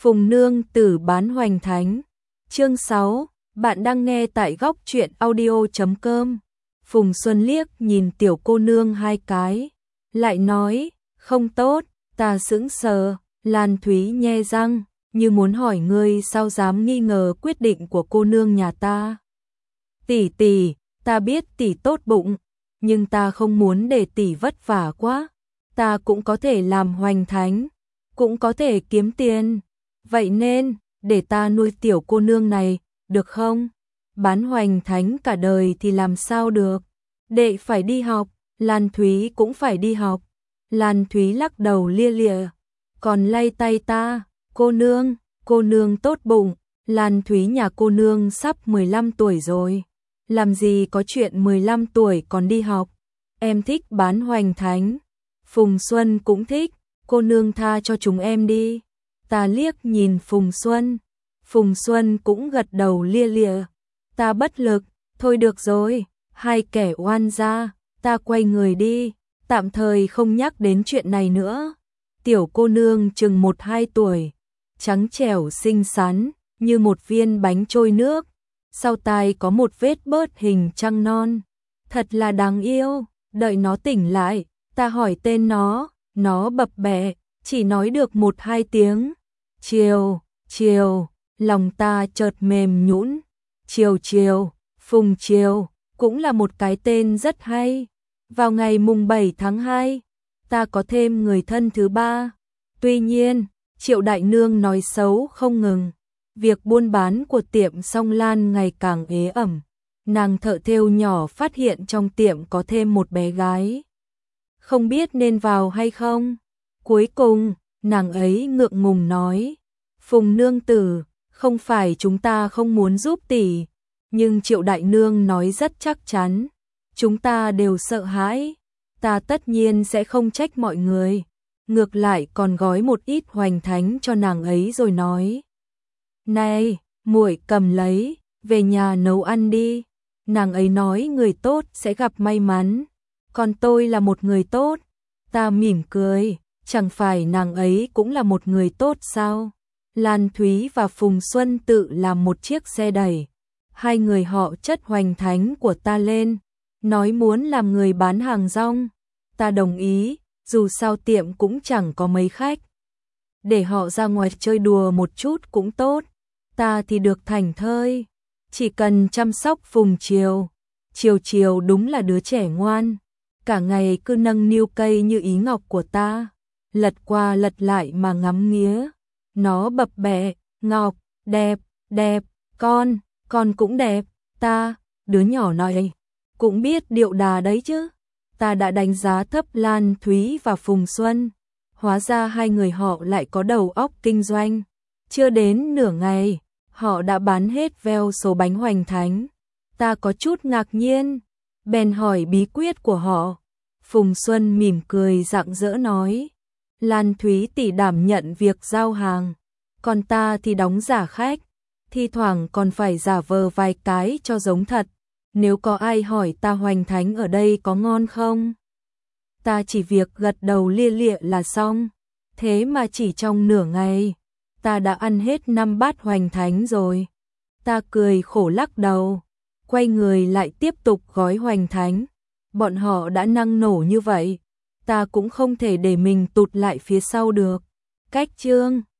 Phùng Nương Tử bán hoành thánh. Chương 6, bạn đang nghe tại góc truyện audio.com. Phùng Xuân liếc nhìn tiểu cô nương hai cái, lại nói, không tốt. Ta sững sờ. Lan Thúy nhe răng, như muốn hỏi ngươi sao dám nghi ngờ quyết định của cô nương nhà ta. Tỷ tỷ, ta biết tỷ tốt bụng, nhưng ta không muốn để tỷ vất vả quá. Ta cũng có thể làm hoành thánh, cũng có thể kiếm tiền. Vậy nên, để ta nuôi tiểu cô nương này, được không? Bán hoành thánh cả đời thì làm sao được? Đệ phải đi học, Lan Thúy cũng phải đi học. Lan Thúy lắc đầu lia lịa, còn lay tay ta, cô nương tốt bụng. Lan Thúy nhà cô nương sắp 15 tuổi rồi. Làm gì có chuyện 15 tuổi còn đi học. Em thích bán hoành thánh. Phùng Xuân cũng thích, cô nương tha cho chúng em đi. Ta liếc nhìn Phùng Xuân. Phùng Xuân cũng gật đầu lia lịa. Ta bất lực, thôi được rồi, hai kẻ oan gia. Ta quay người đi, tạm thời không nhắc đến chuyện này nữa. Tiểu cô nương chừng 1-2 tuổi, trắng trẻo xinh xắn, như một viên bánh trôi nước. Sau tai có một vết bớt hình trăng non. Thật là đáng yêu. Đợi nó tỉnh lại, ta hỏi tên nó bập bẹ, chỉ nói được 1-2 tiếng. Chiều, lòng ta chợt mềm nhũn. Chiều, Phùng Chiều, cũng là một cái tên rất hay. Vào ngày mùng 7 tháng 2, ta có thêm người thân thứ 3. Tuy nhiên, Triệu đại nương nói xấu không ngừng. Việc buôn bán của tiệm Song Lan ngày càng ế ẩm. Nàng thợ thêu nhỏ phát hiện trong tiệm có thêm một bé gái. Không biết nên vào hay không. Cuối cùng, nàng ấy ngượng ngùng nói, Phùng nương tử, không phải chúng ta không muốn giúp tỷ, nhưng Triệu đại nương nói rất chắc chắn. Chúng ta đều sợ hãi. Ta tất nhiên sẽ không trách mọi người. Ngược lại còn gói một ít hoành thánh cho nàng ấy rồi nói, này, muội cầm lấy, về nhà nấu ăn đi. Nàng ấy nói người tốt sẽ gặp may mắn. Còn tôi là một người tốt. Ta mỉm cười, chẳng phải nàng ấy cũng là một người tốt sao? Lan Thúy và Phùng Xuân tự làm một chiếc xe đẩy. Hai người họ chất hoành thánh của ta lên, nói muốn làm người bán hàng rong. Ta đồng ý, dù sao tiệm cũng chẳng có mấy khách. Để họ ra ngoài chơi đùa một chút cũng tốt. Ta thì được thảnh thơi, chỉ cần chăm sóc Phùng Chiều. Chiều đúng là đứa trẻ ngoan, cả ngày cứ nâng niu cây như ý ngọc của ta, lật qua lật lại mà ngắm nghía. Nó bập bẹ, ngọc, đẹp, con cũng đẹp. Ta, đứa nhỏ này, cũng biết điệu đà đấy chứ. Ta đã đánh giá thấp Lan Thúy và Phùng Xuân. Hóa ra hai người họ lại có đầu óc kinh doanh. Chưa đến nửa ngày, họ đã bán hết veo số bánh hoành thánh. Ta có chút ngạc nhiên, bèn hỏi bí quyết của họ. Phùng Xuân mỉm cười rạng rỡ nói, Lan Thúy tỷ đảm nhận việc giao hàng, còn ta thì đóng giả khách, thi thoảng còn phải giả vờ vài cái cho giống thật. Nếu có ai hỏi ta hoành thánh ở đây có ngon không, ta chỉ việc gật đầu lia lịa là xong. Thế mà chỉ trong nửa ngày, ta đã ăn hết 5 bát hoành thánh rồi. Ta cười khổ lắc đầu, quay người lại tiếp tục gói hoành thánh. Bọn họ đã năng nổ như vậy, ta cũng không thể để mình tụt lại phía sau được. Cách chương